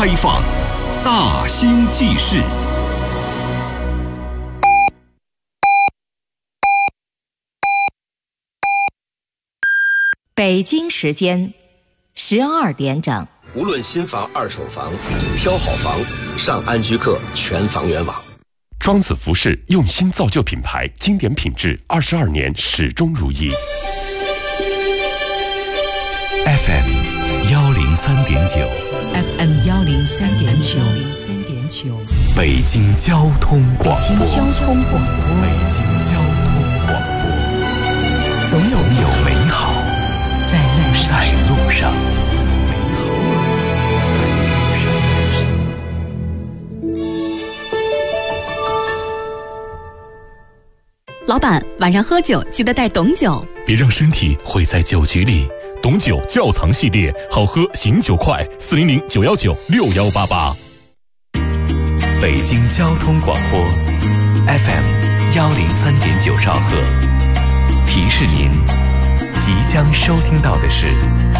开放，大兴纪事。 北京时间12点整。 无论新房、二手房，挑好房，上安居客全房源网。 庄子服饰用心造就品牌，经典品质，22年始终如一。 FM 103.9 FM 103.9 北京交通广播。 北京交通广播。 北京交通广播。总有美好在路上。 老板，晚上喝酒记得带董酒， 别让身体毁在酒局里。董酒窖藏系列，好喝醒酒快，400-919-6188。北京交通广播 FM 103.9兆赫，提示您即将收听到的是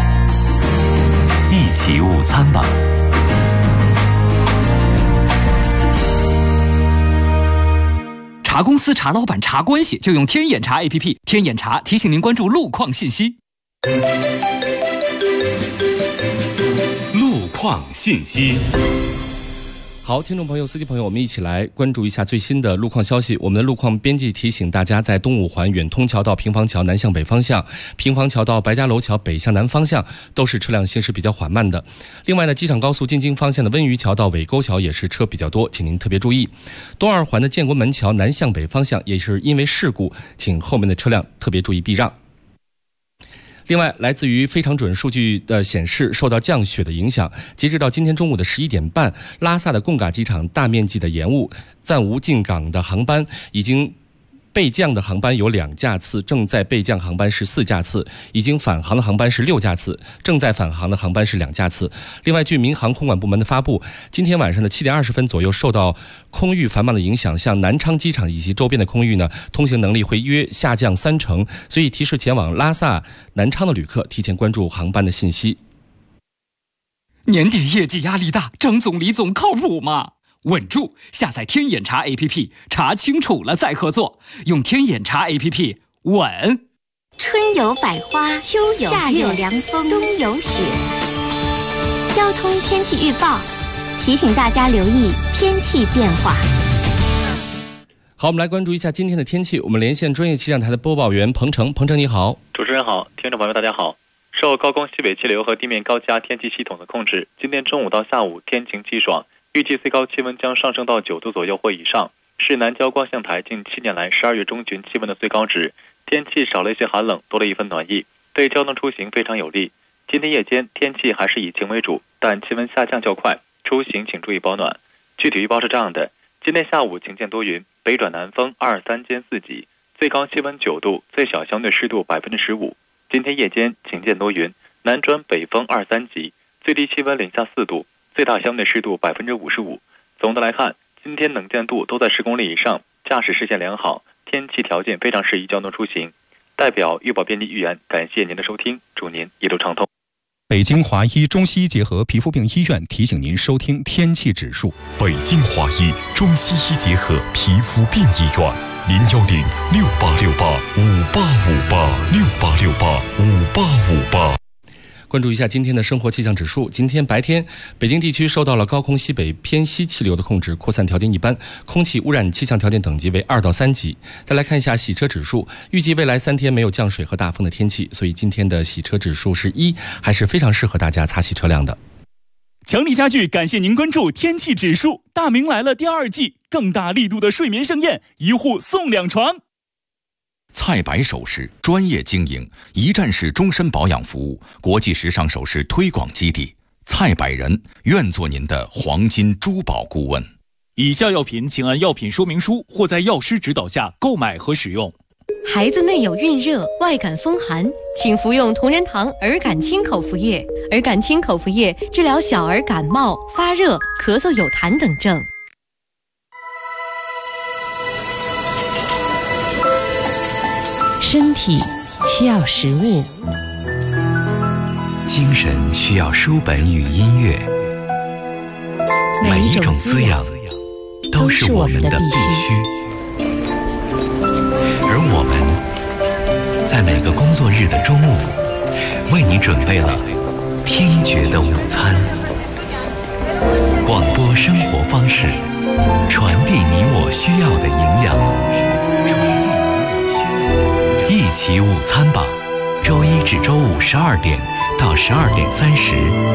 一起午餐吧。 查公司、查老板、查关系，就用天眼查 APP。天眼查提醒您关注路况信息。 路况信息。 好，听众朋友、司机朋友，我们一起来关注一下最新的路况消息。我们的路况编辑提醒大家，在东五环远通桥到平房桥南向北方向，平房桥到白家楼桥北向南方向都是车辆行驶比较缓慢的。另外呢，机场高速进京方向的温榆桥到尾沟桥也是车比较多，请您特别注意。东二环的建国门桥南向北方向也是因为事故，请后面的车辆特别注意避让。另外，来自于非常准数据的显示，受到降雪的影响，截止到今天中午的11点半，拉萨的贡嘎机场大面积的延误，暂无进港的航班，已经备降的航班有2架次，正在备降航班是4架次，已经返航的航班是6架次，正在返航的航班是2架次。另外，据民航空管部门的发布，今天晚上的7点20分左右，受到空域繁忙的影响，像南昌机场以及周边的空域呢，通行能力会约下降30%，所以提示前往拉萨、南昌的旅客提前关注航班的信息。 年底业绩压力大，张总、李总靠谱吗？稳住！下载天眼查 APP， 查清楚了再合作。用天眼查 APP， 稳。 春有百花，秋有夏有凉风，冬有雪。交通天气预报提醒大家留意天气变化。 好，我们来关注一下今天的天气。我们连线专业气象台的播报员彭程。彭程你好。 主持人好，听众朋友大家好。受高空西北气流和地面高气压天气系统的控制，今天中午到下午天晴气爽，预计最高气温将上升到9度左右或以上，是南郊光象台近7年来12月中旬气温的最高值。天气少了一些寒冷，多了一份暖意，对交通出行非常有利。今天夜间天气还是以晴为主，但气温下降较快，出行请注意保暖。具体预报是这样的：今天下午晴间多云，北转南风2、3兼4级，最高气温9度，最小相对湿度15%。今天夜间晴间多云，南转北风2、3级，最低气温零下4度，最大相对湿度55%。总的来看，今天能见度都在10公里以上，驾驶视线良好，天气条件非常适宜交通出行。代表预报编辑预言，感谢您的收听，祝您一路畅通。 北京华医中西医结合皮肤病医院提醒您收听天气指数。 北京华医中西医结合皮肤病医院，010-6868-5858，6868-5858。 关注一下今天的生活气象指数。今天白天，北京地区受到了高空西北偏西气流的控制，扩散条件一般，空气污染气象条件等级为2到3级。再来看一下洗车指数，预计未来3天没有降水和大风的天气，所以今天的洗车指数是1，还是非常适合大家擦洗车辆的。 强力家具感谢您关注天气指数。大明来了第2季，更大力度的睡眠盛宴，1户送2床。 蔡白首饰专业经营，一站式终身保养服务，国际时尚首饰推广基地。蔡百人愿做您的黄金珠宝顾问。 以下药品请按药品说明书或在药师指导下购买和使用。 孩子内有孕热、外感风寒，请服用同仁堂儿感清口服液。儿感清口服液治疗小儿感冒、发热、咳嗽有痰等症。 身体需要食物， 精神需要书本与音乐， 每一种滋养都是我们的必须。而我们在每个工作日的中午，为你准备了听觉的午餐。广播生活方式，传递你我需要的营养。一起午餐吧，周一至周五12点到12点30。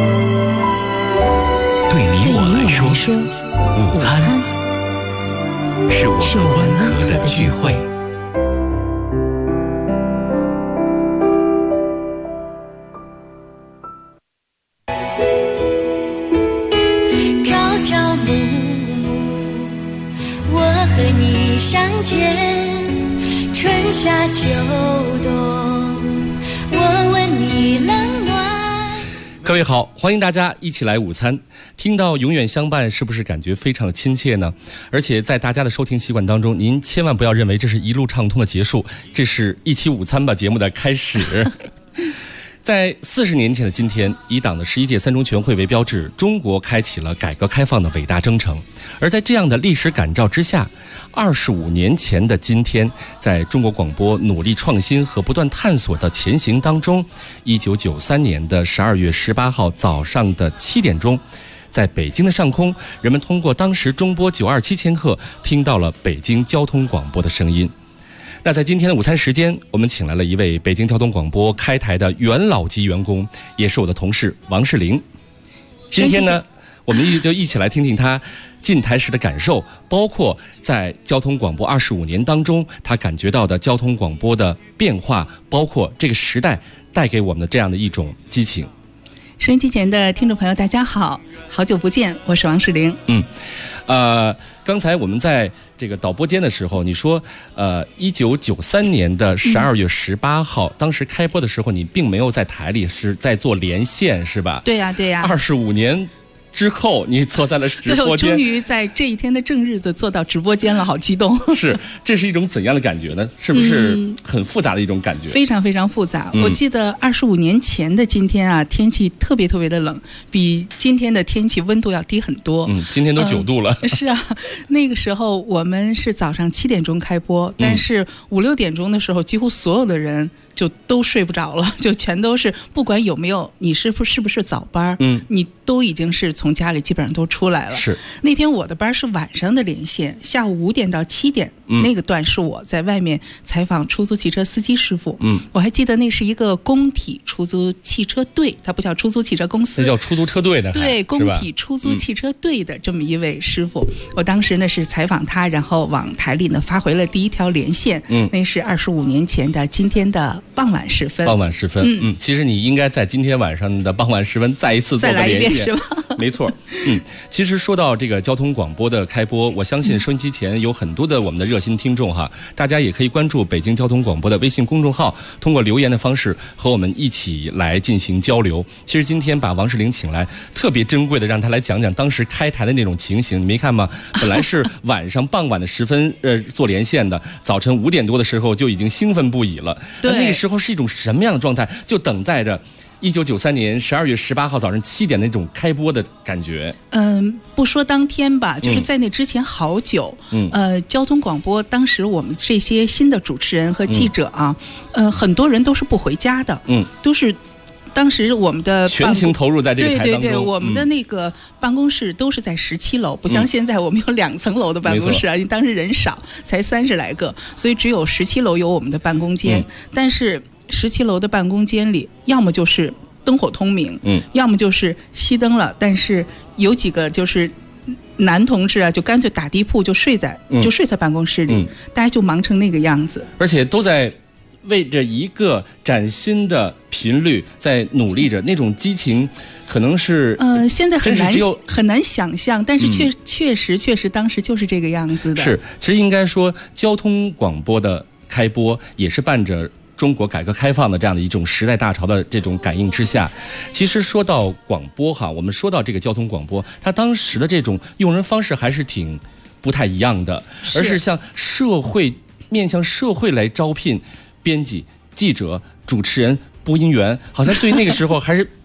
对你我来说，午餐是我们温和的聚会。 朝朝暮暮，我和你相见，春夏秋冬，我问你冷暖。 各位好，欢迎大家一起来午餐。听到永远相伴，是不是感觉非常的亲切呢？而且在大家的收听习惯当中，您千万不要认为这是一路畅通的结束，这是一期午餐吧节目的开始。在40年前的今天，以党的11届三中全会为标志，中国开启了改革开放的伟大征程。而在这样的历史感召之下，25年前的今天，在中国广播努力创新和不断探索的前行当中，1993年的12月18号早上的7点钟，在北京的上空，人们通过当时中波927千赫听到了北京交通广播的声音。那在今天的午餐时间，我们请来了一位北京交通广播开台的元老级员工，也是我的同事王世玲。今天呢，我们就一起来听听他进台时的感受，包括在交通广播25年当中，他感觉到的交通广播的变化，包括这个时代带给我们的这样的一种激情。 收音机前的听众朋友，大家好，好久不见，我是王世玲。 刚才我们在这个导播间的时候，你说，1993年的12月18号，当时开播的时候，你并没有在台里，是在做连线，是吧？ 对呀，对呀。 25年之后，你坐在了直播间， 对，我终于在这一天的正日子坐到直播间了，好激动。 是，这是一种怎样的感觉呢？是不是很复杂的一种感觉？ 非常非常复杂。我记得25年前的今天啊，天气特别特别的冷，比今天的天气温度要低很多。 今天都9度了。 是啊，那个时候我们是早上7点钟开播，但是5、6点钟的时候，几乎所有的人就都睡不着了，就全都是不管有没有你是不是早班，你都已经是从家里基本上都出来了。 是那天我的班是晚上的连线，下午5点到7点，那个段是我在外面采访出租汽车司机师傅。我还记得那是一个工体出租汽车队，它不叫出租汽车公司， 那叫出租车队的。 对，工体出租汽车队的这么一位师傅，我当时呢是采访他，然后往台里呢发回了第一条连线。那是25年前的今天的傍晚时分。 傍晚时分，其实你应该在今天晚上的傍晚时分再一次做个连线， 是吧？ 没错。其实说到这个交通广播的开播，我相信收音机前有很多的我们的热心听众哈，大家也可以关注北京交通广播的微信公众号，通过留言的方式和我们一起来进行交流。其实今天把王世玲请来，特别珍贵的让他来讲讲当时开台的那种情形，你没看吗？本来是晚上傍晚的时分做连线的，早晨5点多的时候就已经兴奋不已了。 对， 那个时候是一种什么样的状态？就等待着1993年12月18号早上7点那种开播的感觉。 不说当天吧，就是在那之前好久。交通广播当时我们这些新的主持人和记者啊，很多人都是不回家的，都是。当时我们的全情投入在这个台当中。 对，我们的那个办公室都是在17楼，不像现在我们有2层楼的办公室啊，因为当时人少，才30来个，所以只有17楼有我们的办公间。但是17楼的办公间里，要么就是灯火通明，要么就是熄灯了，但是有几个就是男同志啊，就干脆打地铺就睡在办公室里，大家就忙成那个样子， 而且都在为着一个崭新的频率在努力着，那种激情可能是现在很难想象，但是确实当时就是这个样子的。 是，其实应该说交通广播的开播也是伴着中国改革开放的这样的一种时代大潮的这种感应之下。其实说到广播哈，我们说到这个交通广播，它当时的这种用人方式还是挺不太一样的，而是向面向社会来招聘编辑、记者、主持人、播音员，好像对那个时候还是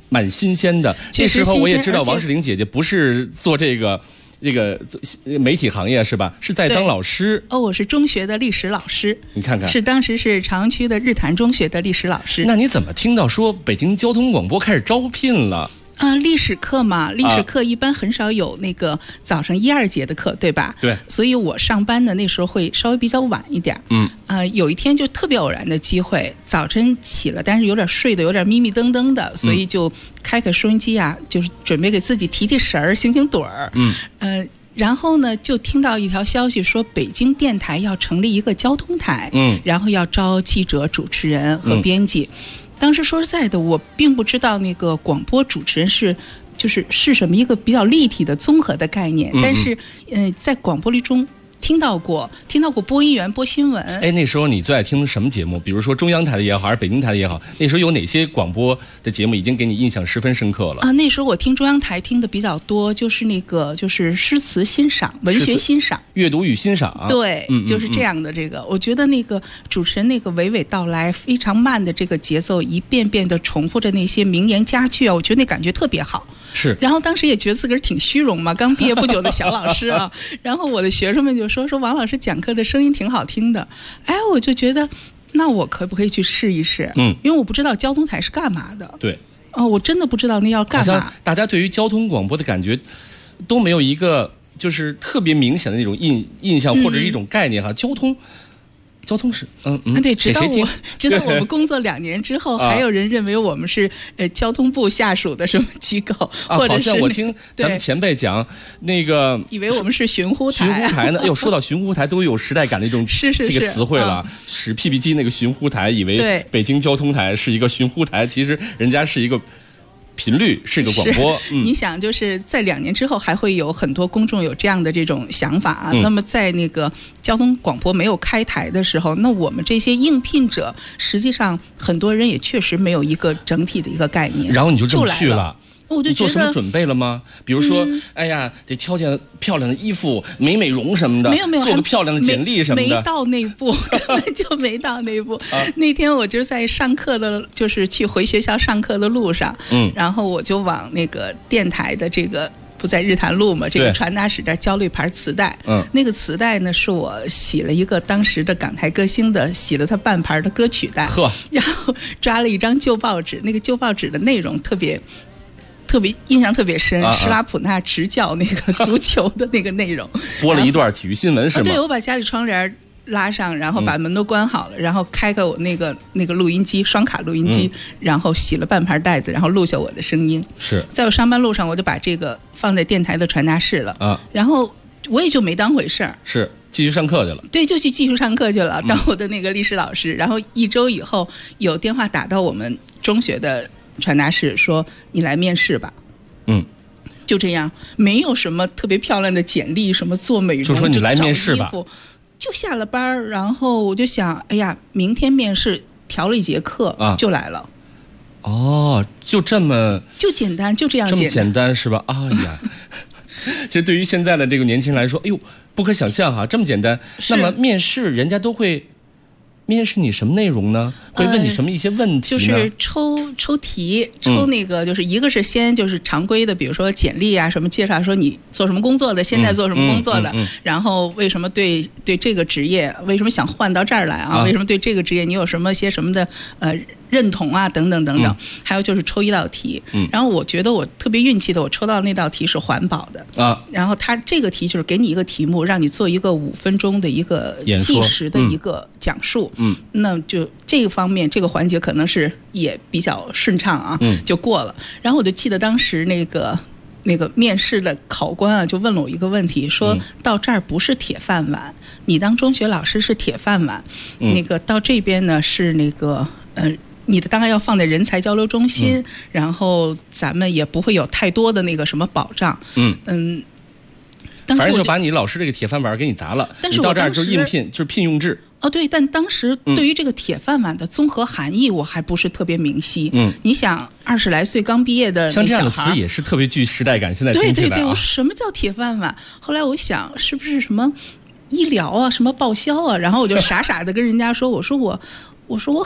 蛮新鲜的。那时候我也知道王世玲姐姐不是做这个媒体行业是吧？是在当老师。 我是中学的历史老师。 你看看， 当时是朝阳区的日坛中学的历史老师。 那你怎么听到说北京交通广播开始招聘了？ 历史课嘛，历史课一般很少有那个早上1、2节的课，对吧？ 对。 所以我上班的那时候会稍微比较晚一点。有一天就特别偶然的机会，早晨起了，但是有点睡得有点迷迷瞪瞪的，所以就开收音机啊，就是准备给自己提神儿、醒盹儿。然后呢，就听到一条消息说，北京电台要成立一个交通台，然后要招记者、主持人和编辑。当时说实在的，我并不知道那个广播主持人是什么一个比较立体的综合的概念，但是在广播里中听到过播音员播新闻。 那时候你最爱听什么节目？比如说中央台的也好，还是北京台的也好，那时候有哪些广播的节目已经给你印象十分深刻了？ 那时候我听中央台听的比较多，就是诗词欣赏、文学欣赏、 阅读与欣赏。 对，就是这样的这个。我觉得那个主持人那个娓娓道来，非常慢的这个节奏，一遍遍的重复着那些名言佳句啊，我觉得那感觉特别好。 是。 然后当时也觉得自个儿挺虚荣嘛，刚毕业不久的小老师啊。然后我的学生们就说王老师讲课的声音挺好听的，我就觉得那我可不可以去试一试？因为我不知道交通台是干嘛的。 对。 我真的不知道那要干嘛。 好像大家对于交通广播的感觉都没有一个就是特别明显的那种印象或者是一种概念哈。交通是对，直到我们工作2年之后，还有人认为我们是交通部下属的什么机构，或者是好像我听咱们前辈讲那个， 以为我们是巡呼台。 巡呼台呢？说到巡呼台，都有时代感的一种这个词汇了。使 PP 机那个巡呼台，以为北京交通台是一个巡呼台，其实人家是一个频率，是个广播。 你想，就是在2年之后，还会有很多公众有这样的这种想法啊。那么在那个交通广播没有开台的时候，那我们这些应聘者，实际上很多人也确实没有一个整体的一个概念。 然后你就这么去了。 我就觉得做什么准备了吗？比如说，得挑件漂亮的衣服、美容什么的， 没有， 做个漂亮的简历什么的， 没到那一步，根本就没到那一步。那天我就在上课的，就是去回学校上课的路上，然后我就往那个电台的这个。不在日坛路嘛，这个传达室这儿交了一盘磁带，那个磁带呢是我洗了一个当时的港台歌星的，洗了他半盘的歌曲带，然后抓了一张旧报纸，那个旧报纸的内容特别印象特别深，施拉普纳执教那个足球的那个内容， 播了一段体育新闻是吗？ 对，我把家里窗帘拉上，然后把门都关好了，然后开个我那个录音机，双卡录音机，然后洗了半盘袋子，然后录下我的声音。 是在我上班路上，我就把这个放在电台的传达室了然后我也就没当回事儿， 是继续上课去了。 对，就去继续上课去了，当我的那个历史老师。然后1周以后，有电话打到我们中学的传达室，说你来面试吧。就这样，没有什么特别漂亮的简历，什么做美容， 就说你来面试吧。 就下了班，然后我就想，明天面试，调了1节课就来了。 就这么就简单，就这样这么简单是吧？其实对于现在的这个年轻人来说，不可想象哈，这么简单。那么面试人家都会面试你什么内容呢？会问你什么一些问题呢？ 就是抽题，抽那个就是一个是先就是常规的，比如说简历啊什么介绍，说你做什么工作的，现在做什么工作的，然后为什么对这个职业为什么想换到这儿来啊？为什么对这个职业你有什么些什么的认同啊等等等等。还有就是抽一道题，然后我觉得我特别运气的，我抽到那道题是环保的然后他这个题就是给你一个题目，让你做一个5分钟的一个计时的一个讲述。那就这个方面这个环节可能是也比较顺畅啊，就过了。然后我就记得当时那个面试的考官啊，就问了我一个问题，说到这儿不是铁饭碗，你当中学老师是铁饭碗，那个到这边呢是那个你的当然要放在人才交流中心，然后咱们也不会有太多的那个什么保障。 反正就把你老师这个铁饭碗给你砸了，你到这儿就是应聘，就是聘用制。 对，但当时对于这个铁饭碗的综合含义，我还不是特别明晰。你想20来岁刚毕业的像这样的词也是特别具时代感，现在听起来对，我什么叫铁饭碗？后来我想是不是什么医疗啊，什么报销啊？然后我就傻傻的跟人家说，我说我好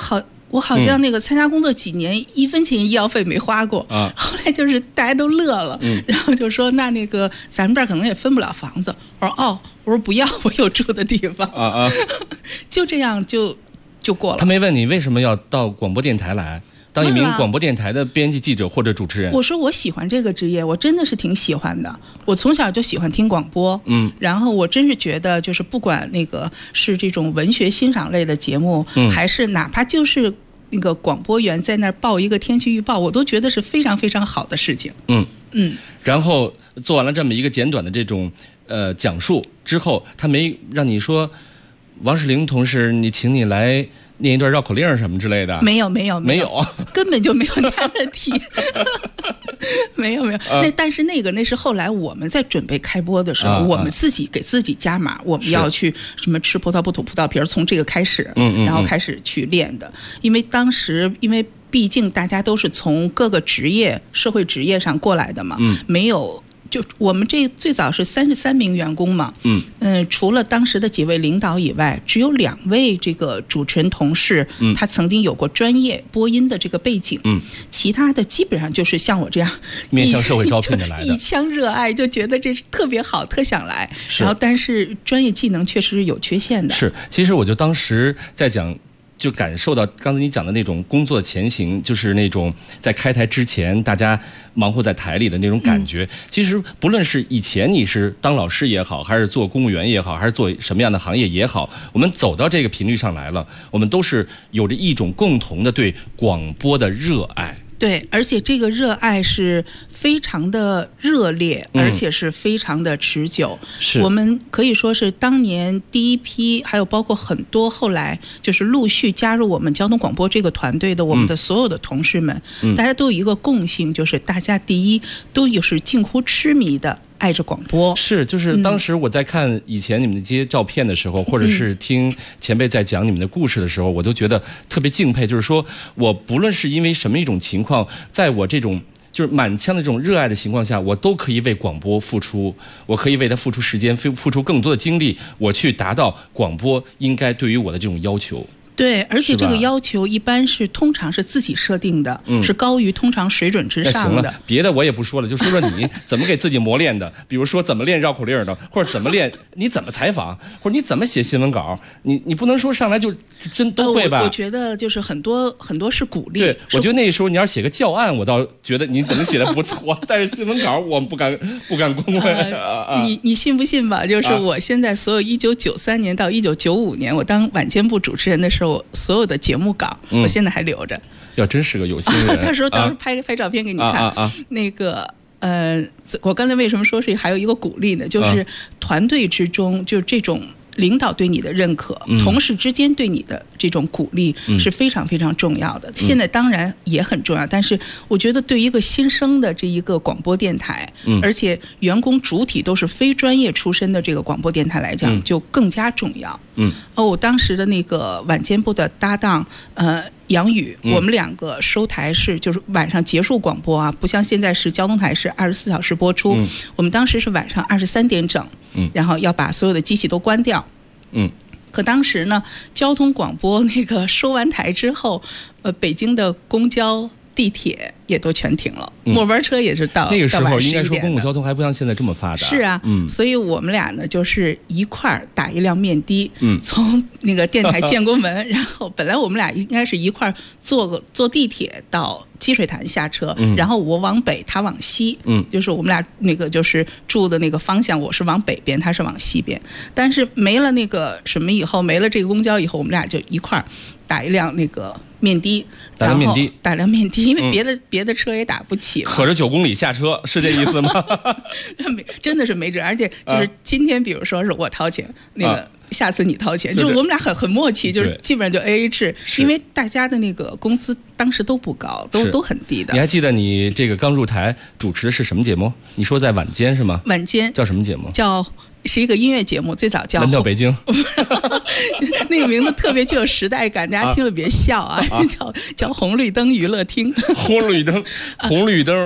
我好像那个参加工作几年，1分钱医药费没花过啊。后来就是大家都乐了，然后就说那个咱们这儿可能也分不了房子。我说哦，我说不要，我有住的地方就这样就过了。 他没问你为什么要到广播电台来？当一名广播电台的编辑记者或者主持人， 我说我喜欢这个职业，我真的是挺喜欢的。我从小就喜欢听广播，然后我真是觉得，就是不管那个是这种文学欣赏类的节目，还是哪怕就是那个广播员在那儿报一个天气预报，我都觉得是非常非常好的事情。 然后做完了这么一个简短的这种讲述之后，他没让你说王世玲同事，请你来念一段绕口令什么之类的？没有， 根本就没有那样的题。没有。但是那是后来我们在准备开播的时候，我们自己给自己加码，我们要去什么吃葡萄不吐葡萄皮儿，从这个开始，然后开始去练的。因为当时毕竟大家都是从各个社会职业上过来的嘛，没有。就我们这最早是33名员工嘛，除了当时的几位领导以外，只有2位这个主持人同事，他曾经有过专业播音的这个背景，其他的基本上就是像我这样面向社会招聘的来的， 一腔热爱，就觉得这是特别好，特想来，然后但是专业技能确实是有缺陷的。 是，其实我就当时在讲。就感受到刚才你讲的那种工作前行，就是那种在开台之前大家忙活在台里的那种感觉。其实不论是以前你是当老师也好，还是做公务员也好，还是做什么样的行业也好，我们走到这个频率上来了，我们都是有着一种共同的对广播的热爱。 对，而且这个热爱是非常的热烈，而且是非常的持久。是我们可以说是当年第一批，还有包括很多后来就是陆续加入我们交通广播这个团队的我们的所有的同事们，大家都有一个共性，就是大家第一都有是近乎痴迷的爱着广播。 是，就是当时我在看以前你们的这些照片的时候，或者是听前辈在讲你们的故事的时候，我都觉得特别敬佩。就是说我不论是因为什么一种情况，在我这种就是满腔的这种热爱的情况下，我都可以为广播付出，我可以为它付出时间，付出更多的精力，我去达到广播应该对于我的这种要求。 对，而且这个要求一般是通常是自己设定的，是高于通常水准之上的。 行了，别的我也不说了，就说说你怎么给自己磨练的，比如说怎么练绕口令的，或者怎么练，你怎么采访，或者你怎么写新闻稿，你不能说上来就真都会吧？ 我觉得就是很多是鼓励。 对，我觉得那个时候你要写个教案，我倒觉得你可能写的不错，但是新闻稿我不敢恭维。 你信不信吧？就是我现在所有1993年到1995年，我当晚间部主持人的时候。所有的节目稿，我现在还留着。 要真是个有心人， 到时候拍照片给你看。那个我刚才为什么说是还有一个鼓励呢？就是团队之中，就这种领导对你的认可，同事之间对你的这种鼓励是非常非常重要的。现在当然也很重要，但是我觉得对于一个新生的这一个广播电台，而且员工主体都是非专业出身的这个广播电台来讲，就更加重要。我当时的那个晚间部的搭档杨宇，我们2个收台是就是晚上结束广播啊，不像现在是交通台是24小时播出，我们当时是晚上23点整，然后要把所有的机器都关掉。可当时呢，交通广播那个收完台之后，北京的公交、地铁也都全停了，末班车也是到那个时候，应该说公共交通还不像现在这么发达。 是啊，所以我们俩呢就是一块儿打一辆面的，从那个电台建国门，然后本来我们俩应该是一块儿坐地铁到积水潭下车，然后我往北，他往西，就是我们俩那个就是住的那个方向，我是往北边，他是往西边。但是没了那个什么以后，没了这个公交以后，我们俩就一块儿打一辆那个面的， 打辆面的，因为别的车也打不起了， 可着9公里下车，是这意思吗？ 真的是没辙，而且就是今天，比如说是我掏钱，那个。下次你掏钱，就是我们俩很默契，就是基本上就 AA 制，因为大家的那个工资当时都不高，都很低的。 你还记得你这个刚入台主持的是什么节目？你说在晚间是吗？ 晚间叫什么节目？ 是一个音乐节目，最早叫蓝调北京， 那个名字特别具有时代感，大家听了别笑啊！叫红绿灯娱乐厅， 红绿灯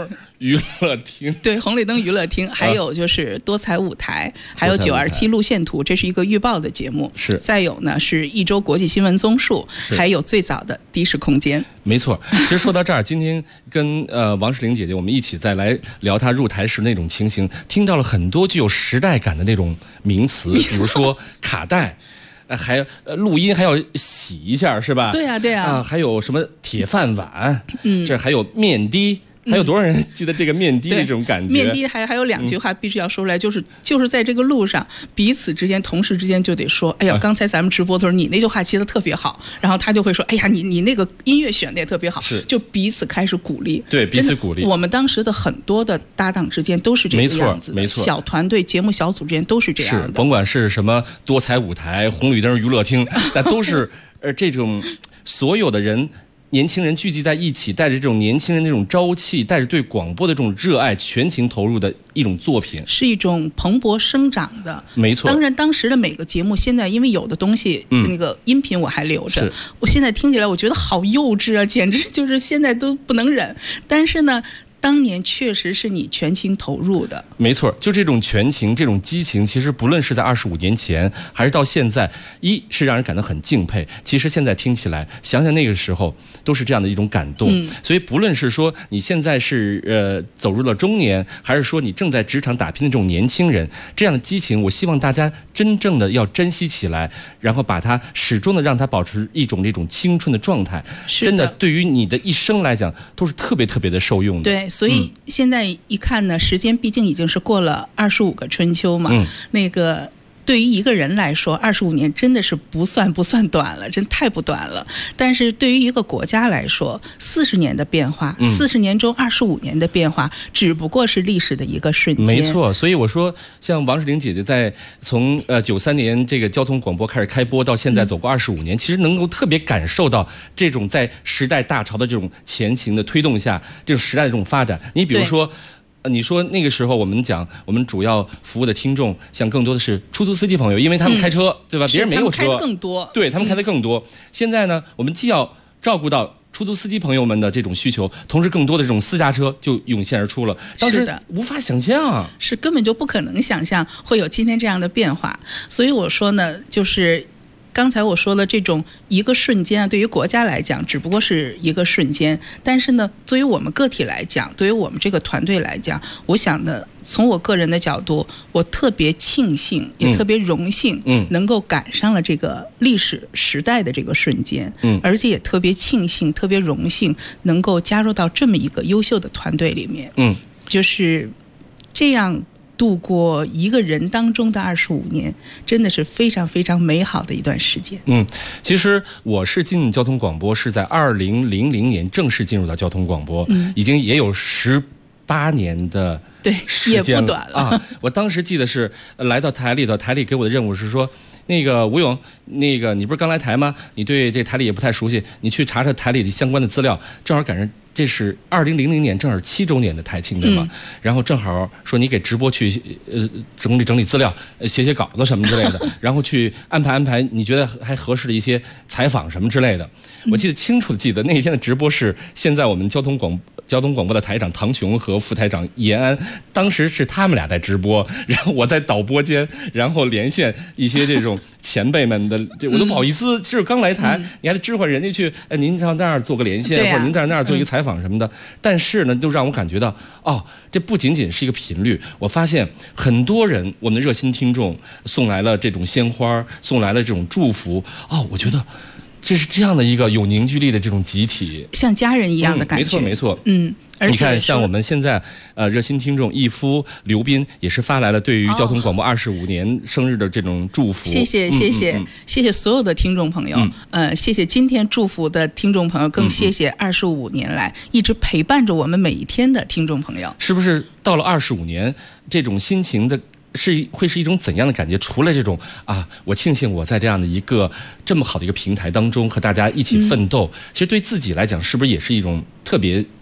娱乐厅， 对，红绿灯娱乐厅，还有就是多彩舞台，还有927路线图，这是一个预报的节目。 是， 再有呢是一周国际新闻综述，还有最早的的士空间。 没错，其实说到这儿，今天跟王诗龄姐姐我们一起再来聊她入台时那种情形，听到了很多具有时代感的那种名词，比如说卡带。还录音还要洗一下是吧？ 对呀、对呀。 还有什么铁饭碗？这还有面的。还有多少人记得这个面的这种感觉？ 面的还有2句话必须要说出来，就是在这个路上，彼此之间、同事之间就得说，哎呀，刚才咱们直播的时候，你那句话接得特别好，然后他就会说，哎呀，你那个音乐选的也特别好，就彼此开始鼓励， 对，彼此鼓励。 我们当时的很多的搭档之间都是这个样子的， 没错， 小团队、节目小组之间都是这样的。 是，甭管是什么多彩舞台、红绿灯娱乐厅，那都是这种所有的人。年轻人聚集在一起，带着这种年轻人那种朝气，带着对广播的这种热爱，全情投入的一种作品， 是一种蓬勃生长的。 没错。 当然，当时的每个节目，现在因为有的东西，那个音频我还留着，我现在听起来我觉得好幼稚啊，简直就是现在都不能忍。但是呢，当年确实是你全情投入的。 没错，就这种全情、这种激情，其实不论是在25年前，还是到现在，一是让人感到很敬佩。其实现在听起来，想想那个时候，都是这样的一种感动。所以不论是说你现在是走入了中年，还是说你正在职场打拼的这种年轻人，这样的激情，我希望大家真正的要珍惜起来，然后把它始终的让它保持一种这种青春的状态。真的，对于你的一生来讲，都是特别特别的受用的。 对。所以现在一看呢，时间毕竟已经是过了25个春秋嘛，那个对于一个人来说，25年真的是不算短了，真太不短了。但是对于一个国家来说，40年的变化，40年中25年的变化，只不过是历史的一个瞬间。 没错，所以我说，像王诗龄姐姐在从93年这个交通广播开始开播到现在走过25年，其实能够特别感受到这种在时代大潮的这种前行的推动下，这种时代的这种发展。你比如说。你说那个时候我们讲，我们主要服务的听众，像更多的是出租司机朋友，因为他们开车，对吧？别人没有车， 他们开的更多， 对他们开的更多。现在呢，我们既要照顾到出租司机朋友们的这种需求，同时更多的这种私家车就涌现而出了。当时无法想象， 是根本就不可能想象会有今天这样的变化。所以我说呢，就是。刚才我说了，这种一个瞬间啊，对于国家来讲只不过是一个瞬间，但是呢，对于我们个体来讲，对于我们这个团队来讲，我想呢，从我个人的角度，我特别庆幸，也特别荣幸，能够赶上了这个历史时代的这个瞬间，而且也特别庆幸，特别荣幸能够加入到这么一个优秀的团队里面，就是这样。度过一个人当中的25年，真的是非常非常美好的一段时间。 其实我是进交通广播是在2000年正式进入到交通广播，已经也有18年的时间了， 也不短了啊！我当时记得是来到台里台里给我的任务是说，那个吴勇，那个你不是刚来台吗？你对这台里也不太熟悉，你去查查台里的相关的资料，正好赶上。这是2000年，正好7周年的台庆，对吗？然后正好说你给直播去整理资料，写稿子什么之类的，然后去安排你觉得还合适的一些采访什么之类的。我清楚的记得那一天的直播是现在我们交通广播的台长唐琼和副台长延安，当时是他们俩在直播，然后我在导播间，然后连线一些这种前辈们的，我都不好意思，就是刚来台，你还得置换人家去，您到那儿做个连线，或者您在那儿做一个采访什么的。但是呢，就让我感觉到，这不仅仅是一个频率，我发现很多人，我们的热心听众送来了这种鲜花，送来了这种祝福，我觉得。这是这样的一个有凝聚力的这种集体， 像家人一样的感觉。 没错。而且你看，像我们现在热心听众义夫刘斌也是发来了对于交通广播25年生日的这种祝福。 谢谢所有的听众朋友，谢谢今天祝福的听众朋友，更谢谢25年来一直陪伴着我们每一天的听众朋友。 是不是到了25年，这种心情的？会是一种怎样的感觉？除了这种我庆幸我在这样的一个这么好的一个平台当中和大家一起奋斗，其实对自己来讲，是不是也是一种特别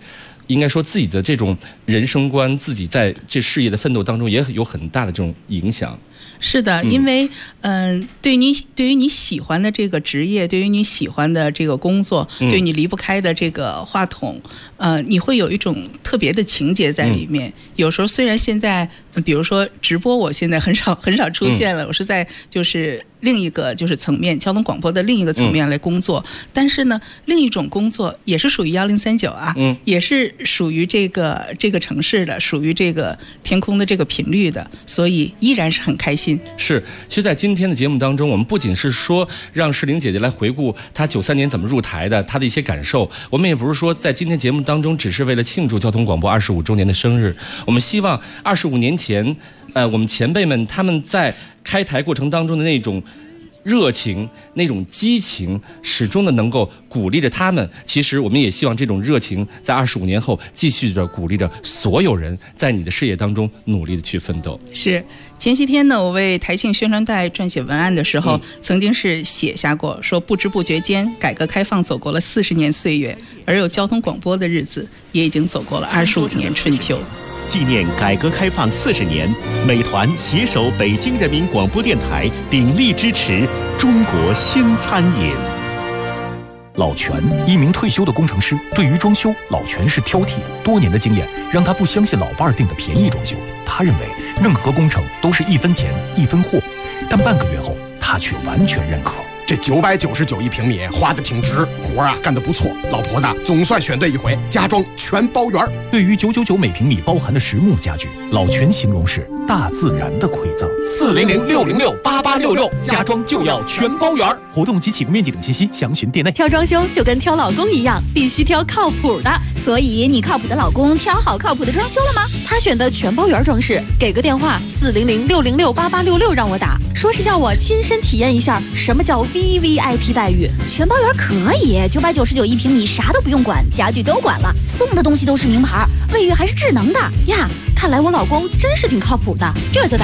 应该说自己的这种人生观，自己在这事业的奋斗当中也有很大的这种影响。 是的，因为对于你喜欢的这个职业，对于你喜欢的这个工作，对于你离不开的这个话筒，你会有一种特别的情节在里面。有时候虽然现在，比如说直播，我现在很少出现了，我是在就是另一个就是层面，交通广播的另一个层面来工作。但是呢，另一种工作也是属于1039啊，也是属于这个城市的，属于这个天空的这个频率的，所以依然是很开心。 是，其实在今天的节目当中，我们不仅是说让世玲姐姐来回顾她93年怎么入台的，她的一些感受，我们也不是说在今天节目当中只是为了庆祝交通广播25周年的生日，我们希望25年前，我们前辈们他们在开台过程当中的那种热情、那种激情，始终的能够鼓励着他们。其实我们也希望这种热情在25年后继续着鼓励着所有人在你的事业当中努力的去奋斗。 是，前些天呢，我为台庆宣传带撰写文案的时候，曾经是写下过说，不知不觉间，改革开放走过了40年岁月，而有交通广播的日子也已经走过了25年春秋。 纪念改革开放40年，美团携手北京人民广播电台鼎力支持中国新餐饮。 老全，一名退休的工程师，对于装修，老全是挑剔的。多年的经验让他不相信老伴儿订的便宜装修，他认为任何工程都是1分钱1分货。但半个月后，他却完全认可。 这999一平米花得挺值，活啊干得不错，老婆子总算选对一回，家装全包圆。 对于999每平米包含的实木家具，老全形容是大自然的馈赠。 400-606-8866，家装就要全包圆。 活动及起步面积等信息详询店内。 挑装修就跟挑老公一样，必须挑靠谱的。 所以你靠谱的老公挑好靠谱的装修了吗？ 他选的全包圆装饰，给个电话400-606-8866让我打，说是要我亲身体验一下什么叫 VVIP 待遇。 全包圆可以，999一平米，啥都不用管，家具都管了，送的东西都是名牌，卫浴还是智能的呀。看来我老公真是挺靠谱的， 这就打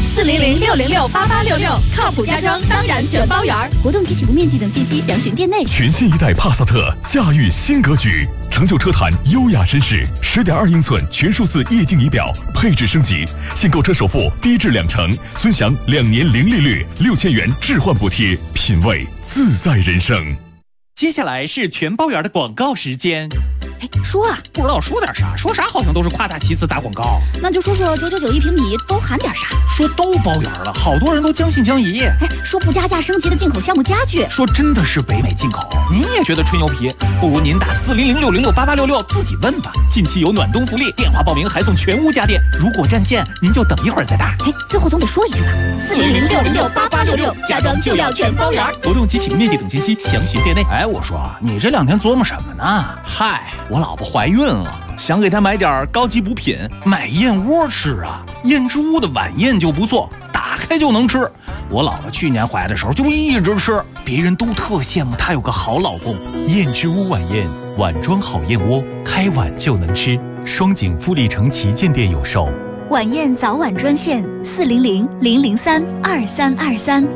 400-606-8866，靠谱家装当然全包圆。 活动及起步面积等信息详询店内。 全新一代帕萨特驾驭新格局，成就车坛优雅绅士，10.2英寸全数字液晶仪表，配置升级，现购车首付低至2成，尊享2年零利率，6000元置换补贴，品味自在人生。 接下来是全包圆的广告时间。 说啊， 不知道说点啥，说啥好像都是夸大其词打广告。 那就说说999一平米都含点啥？ 说都包圆了，好多人都将信将疑。 说不加价升级的进口项目家具， 说真的是北美进口。您也觉得吹牛皮？不如您打400-606-8866自己问吧。近期有暖冬福利，电话报名还送全屋家电。如果占线，您就等一会儿再打。 最后总得说一句吧，400-606-8866，家装就要全包圆。 活动及起步面积等信息详询店内。 我说你这2天琢磨什么呢？ 嗨，我老婆怀孕了，想给她买点高级补品，买燕窝吃啊。燕之屋的晚宴就不错，打开就能吃。我老婆去年怀的时候就一直吃，别人都特羡慕她有个好老公。 燕之屋晚宴，碗装好燕窝，开碗就能吃。双井富力城旗舰店有售。 晚宴早晚专线400-003-2323。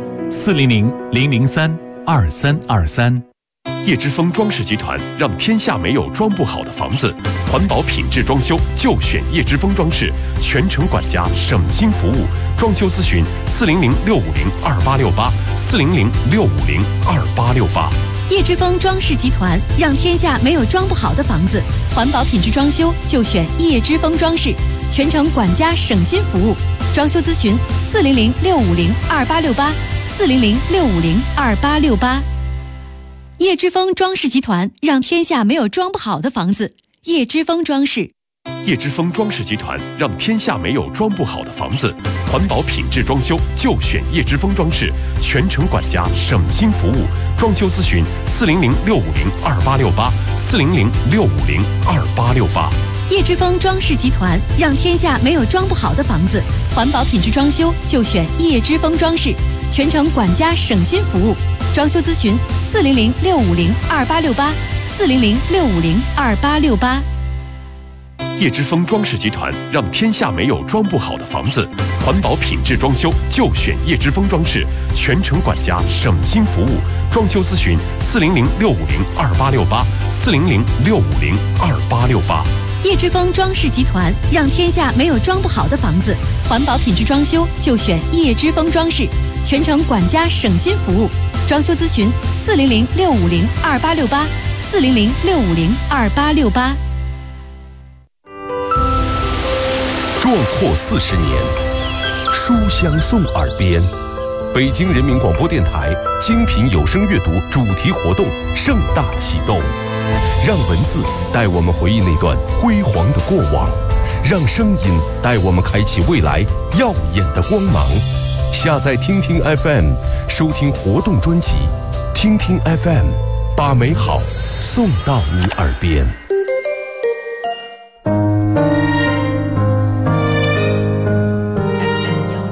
400-003-2323。 叶之峰装饰集团让天下没有装不好的房子，环保品质装修就选叶之峰装饰，全程管家，省心服务。装修咨询400-650-2868 400-650-2868。 叶之峰装饰集团让天下没有装不好的房子，环保品质装修就选叶之峰装饰，全程管家，省心服务。装修咨询400-650-2868 400-650-2868。叶之峰装饰集团让天下没有装不好的房子，叶之峰装饰。 叶之峰装饰集团让天下没有装不好的房子，环保品质装修就选叶之峰装饰，全程管家，省心服务。装修咨询400-650-2868 400-650-2868。 叶之峰装饰集团让天下没有装不好的房子，环保品质装修就选叶之峰装饰，全程管家，省心服务。装修咨询400-650-2868 400-650-2868。 叶之峰装饰集团让天下没有装不好的房子，环保品质装修就选叶之峰装饰，全程管家，省心服务。装修咨询400-650-2868 400-650-2868。 叶之峰装饰集团，让天下没有装不好的房子。环保品质装修就选叶之峰装饰，全程管家省心服务。装修咨询400-650-2868，400-650-2868。 壮阔40年，书香送耳边。北京人民广播电台精品有声阅读主题活动盛大启动，让文字带我们回忆那段辉煌的过往，让声音带我们开启未来耀眼的光芒。下载听听 FM， 收听活动专辑，听听 FM， 把美好送到你耳边。